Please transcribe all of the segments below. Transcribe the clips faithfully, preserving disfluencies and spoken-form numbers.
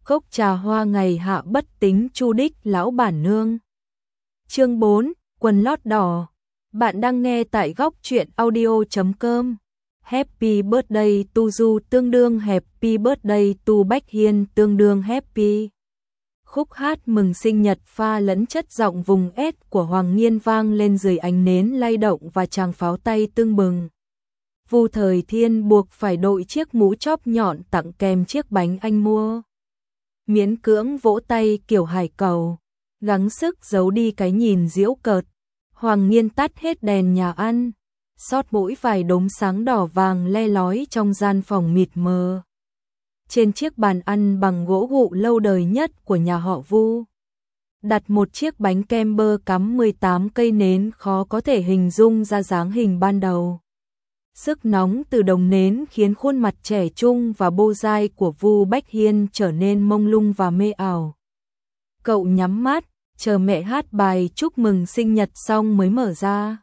Cốc trà hoa ngày hạ bất tính chu đích lão bản nương. Chương bốn, quần lót đỏ. Bạn đang nghe tại góc truyện audio chấm com. Happy birthday to you tương đương Happy birthday to Bách Hiên tương đương Happy. Khúc hát mừng sinh nhật pha lẫn chất giọng vùng S của Hoàng Nghiên vang lên dưới ánh nến lay động và tràng pháo tay tưng bừng. Vu Thời Thiên buộc phải đội chiếc mũ chóp nhọn tặng kèm chiếc bánh anh mua. Miễn cưỡng vỗ tay kiểu hải cầu, gắng sức giấu đi cái nhìn giễu cợt. Hoàng Nghiên tắt hết đèn nhà ăn, sót mỗi vài đốm sáng đỏ vàng le lói trong gian phòng mịt mờ. Trên chiếc bàn ăn bằng gỗ gụ lâu đời nhất của nhà họ Vu, đặt một chiếc bánh kem bơ cắm mười tám cây nến khó có thể hình dung ra dáng hình ban đầu. Sức nóng từ đồng nến khiến khuôn mặt trẻ trung và bô dai của Vu Bách Hiên trở nên mông lung và mê ảo. Cậu nhắm mắt, chờ mẹ hát bài chúc mừng sinh nhật xong mới mở ra.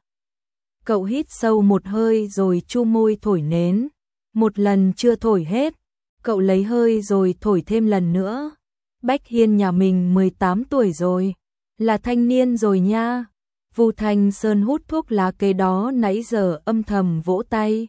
Cậu hít sâu một hơi rồi chu môi thổi nến. Một lần chưa thổi hết, cậu lấy hơi rồi thổi thêm lần nữa. Bách Hiên nhà mình mười tám tuổi rồi, là thanh niên rồi nha. Vu Thanh Sơn hút thuốc lá kế đó nãy giờ âm thầm vỗ tay.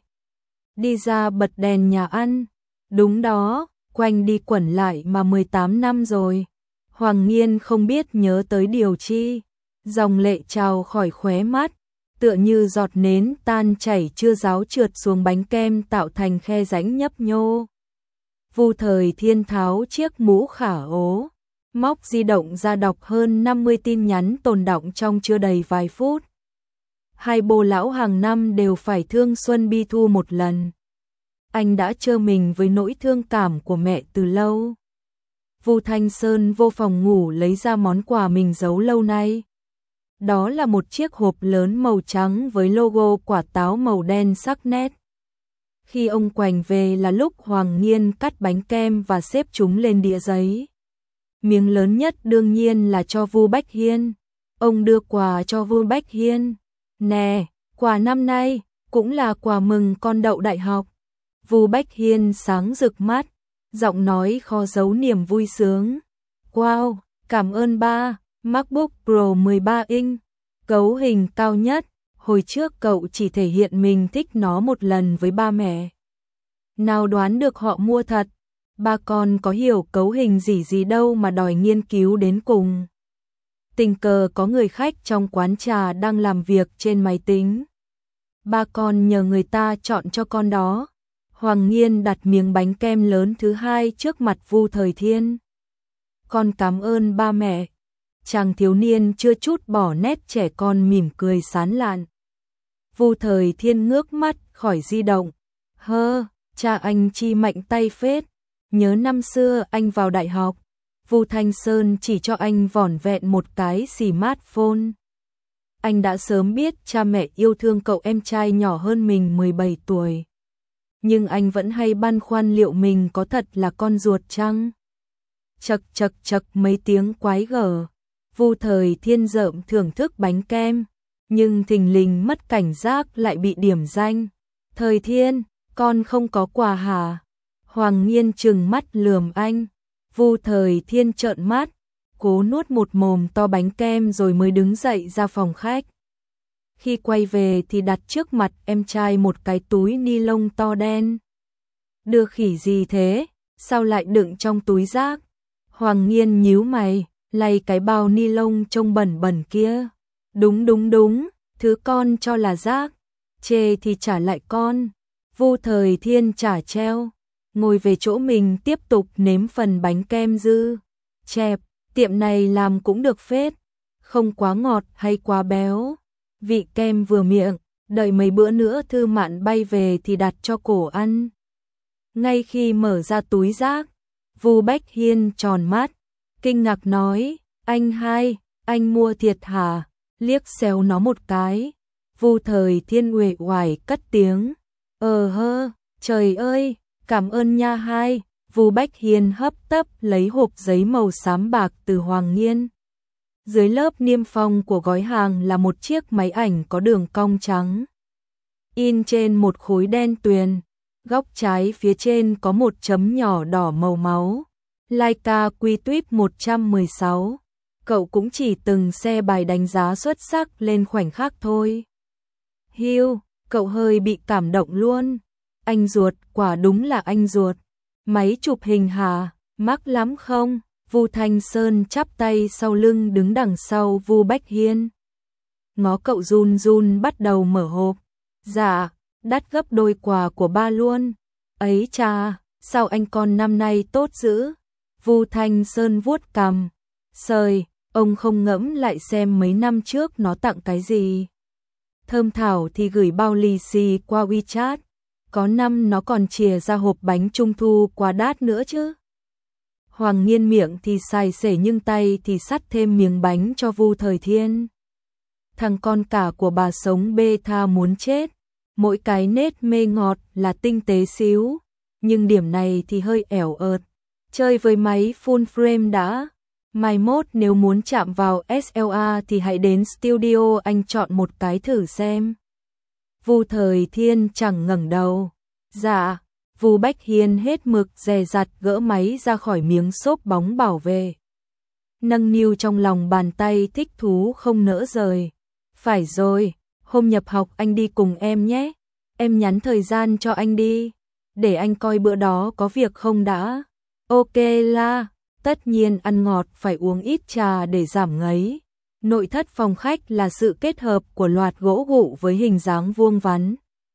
Đi ra bật đèn nhà ăn. Đúng đó, quanh đi quẩn lại mà mười tám năm rồi. Hoàng Nghiên không biết nhớ tới điều chi. Dòng lệ trào khỏi khóe mắt, tựa như giọt nến tan chảy chưa ráo trượt xuống bánh kem tạo thành khe rãnh nhấp nhô. Vu Thời Thiên tháo chiếc mũ khả ố, móc di động ra đọc hơn năm mươi tin nhắn tồn đọng trong chưa đầy vài phút. Hai bồ lão hàng năm đều phải thương Xuân Bi Thu một lần. Anh đã trơ mình với nỗi thương cảm của mẹ từ lâu. Vu Thanh Sơn vô phòng ngủ lấy ra món quà mình giấu lâu nay. Đó là một chiếc hộp lớn màu trắng với logo quả táo màu đen sắc nét. Khi ông quành về là lúc Hoàng Nghiên cắt bánh kem và xếp chúng lên đĩa giấy. Miếng lớn nhất đương nhiên là cho Vu Bách Hiên. Ông đưa quà cho Vu Bách Hiên. Nè, quà năm nay, cũng là quà mừng con đậu đại học. Vu Bách Hiên sáng rực mắt, giọng nói khó giấu niềm vui sướng. Wow, cảm ơn ba, MacBook Pro mười ba inch, cấu hình cao nhất. Hồi trước cậu chỉ thể hiện mình thích nó một lần với ba mẹ. Nào đoán được họ mua thật. Ba con có hiểu cấu hình gì gì đâu mà đòi nghiên cứu đến cùng. Tình cờ có người khách trong quán trà đang làm việc trên máy tính. Ba con nhờ người ta chọn cho con đó. Hoàng Nghiên đặt miếng bánh kem lớn thứ hai trước mặt Vu Thời Thiên. Con cảm ơn ba mẹ. Chàng thiếu niên chưa chút bỏ nét trẻ con mỉm cười sán lạn. Vu Thời Thiên ngước mắt khỏi di động. Hơ, cha anh chi mạnh tay phết. Nhớ năm xưa anh vào đại học, Vu Thanh Sơn chỉ cho anh vỏn vẹn một cái smartphone. Anh đã sớm biết cha mẹ yêu thương cậu em trai nhỏ hơn mình mười bảy tuổi. Nhưng anh vẫn hay băn khoăn liệu mình có thật là con ruột chăng? Chật chật chật mấy tiếng quái gở. Vu Thời Thiên rợm thưởng thức bánh kem, nhưng thình lình mất cảnh giác lại bị điểm danh. Thời Thiên, con không có quà hả? Hoàng Nghiên trừng mắt lườm anh. Vu Thời Thiên trợn mắt, cố nuốt một mồm to bánh kem rồi mới đứng dậy ra phòng khách. Khi quay về thì đặt trước mặt em trai một cái túi ni lông to đen. Đưa khỉ gì thế? Sao lại đựng trong túi rác? Hoàng Nghiên nhíu mày, lay cái bao ni lông trông bẩn bẩn kia. Đúng đúng đúng, thứ con cho là rác, chê thì trả lại con. Vu Thời Thiên trả treo, ngồi về chỗ mình tiếp tục nếm phần bánh kem dư. Chẹp, tiệm này làm cũng được phết, không quá ngọt hay quá béo. Vị kem vừa miệng, đợi mấy bữa nữa Thư Mạn bay về thì đặt cho cổ ăn. Ngay khi mở ra túi rác, Vu Bách Hiên tròn mắt, kinh ngạc nói, anh hai, anh mua thiệt hả? Liếc xéo nó một cái. Vu Thời Thiên uể oải cất tiếng, ờ hơ, trời ơi, cảm ơn nha hai. Vu Bách Hiên hấp tấp lấy hộp giấy màu xám bạc từ Hoàng Nghiên. Dưới lớp niêm phong của gói hàng là một chiếc máy ảnh có đường cong trắng, in trên một khối đen tuyền. Góc trái phía trên có một chấm nhỏ đỏ màu máu, Laika Quy Tuyết một trăm mười sáu. Cậu cũng chỉ từng xe bài đánh giá xuất sắc lên khoảnh khắc thôi. Hiu, cậu hơi bị cảm động luôn. Anh ruột, quả đúng là anh ruột. Máy chụp hình hả, mắc lắm không? Vu Thanh Sơn chắp tay sau lưng đứng đằng sau Vu Bách Hiên. Ngó cậu run run bắt đầu mở hộp. Dạ, đắt gấp đôi quà của ba luôn. Ấy cha, sao anh con năm nay tốt dữ? Vu Thanh Sơn vuốt cằm. Sời, ông không ngẫm lại xem mấy năm trước nó tặng cái gì. Thơm Thảo thì gửi bao lì xì qua WeChat. Có năm nó còn chìa ra hộp bánh trung thu qua đát nữa chứ. Hoàng Nghiên miệng thì xài xể nhưng tay thì sắt thêm miếng bánh cho Vu Thời Thiên. Thằng con cả của bà sống bê tha muốn chết. Mỗi cái nết mê ngọt là tinh tế xíu, nhưng điểm này thì hơi ẻo ợt. Chơi với máy full frame đã. Mai mốt nếu muốn chạm vào ét lờ a thì hãy đến studio anh chọn một cái thử xem. Vu Thời Thiên chẳng ngẩng đầu. Dạ, Vu Bách Hiên hết mực dè dặt gỡ máy ra khỏi miếng xốp bóng bảo vệ. Nâng niu trong lòng bàn tay thích thú không nỡ rời. Phải rồi, hôm nhập học anh đi cùng em nhé. Em nhắn thời gian cho anh đi. Để anh coi bữa đó có việc không đã. Ok la, tất nhiên ăn ngọt phải uống ít trà để giảm ngấy. Nội thất phòng khách là sự kết hợp của loạt gỗ gụ với hình dáng vuông vắn.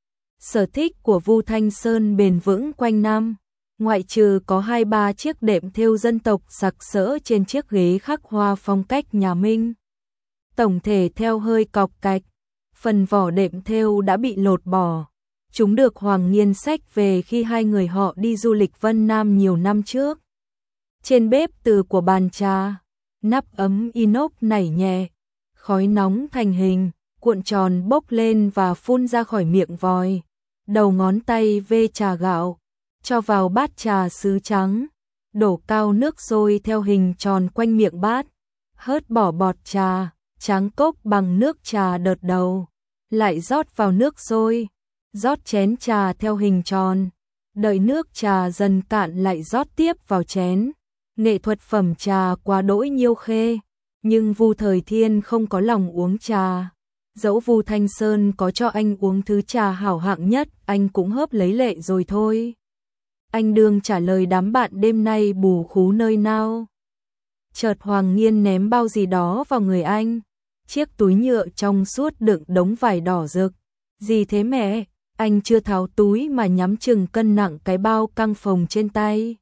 Sở thích của Vu Thanh Sơn bền vững quanh năm, ngoại trừ có hai ba chiếc đệm thêu dân tộc sặc sỡ trên chiếc ghế khắc hoa phong cách nhà Minh. Tổng thể theo hơi cọc cạch, phần vỏ đệm thêu đã bị lột bỏ. Chúng được Hoàng Nghiên xách về khi hai người họ đi du lịch Vân Nam nhiều năm trước. Trên bếp từ của bàn trà, nắp ấm inox nảy nhẹ, khói nóng thành hình, cuộn tròn bốc lên và phun ra khỏi miệng vòi. Đầu ngón tay vê trà gạo, cho vào bát trà sứ trắng, đổ cao nước sôi theo hình tròn quanh miệng bát, hớt bỏ bọt trà, tráng cốc bằng nước trà đợt đầu, lại rót vào nước sôi, rót chén trà theo hình tròn, đợi nước trà dần cạn lại rót tiếp vào chén. Nghệ thuật phẩm trà quá đỗi nhiêu khê, nhưng Vu Thời Thiên không có lòng uống trà. Dẫu Vu Thanh Sơn có cho anh uống thứ trà hảo hạng nhất, anh cũng hớp lấy lệ rồi thôi. Anh đương trả lời đám bạn đêm nay bù khú nơi nào. Chợt Hoàng Nghiên ném bao gì đó vào người anh. Chiếc túi nhựa trong suốt đựng đống vải đỏ rực. Gì thế mẹ? Anh chưa tháo túi mà nhắm chừng cân nặng cái bao căng phồng trên tay.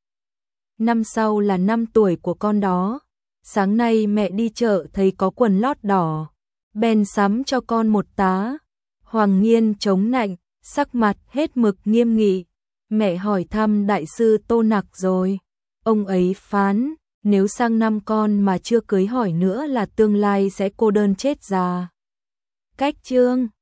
Năm sau là năm tuổi của con đó. Sáng nay mẹ đi chợ thấy có quần lót đỏ, bèn sắm cho con một tá. Hoàng Nghiên chống nạnh, sắc mặt hết mực nghiêm nghị. Mẹ hỏi thăm đại sư Tô Nặc rồi. Ông ấy phán, nếu sang năm con mà chưa cưới hỏi nữa là tương lai sẽ cô đơn chết già. Cách chương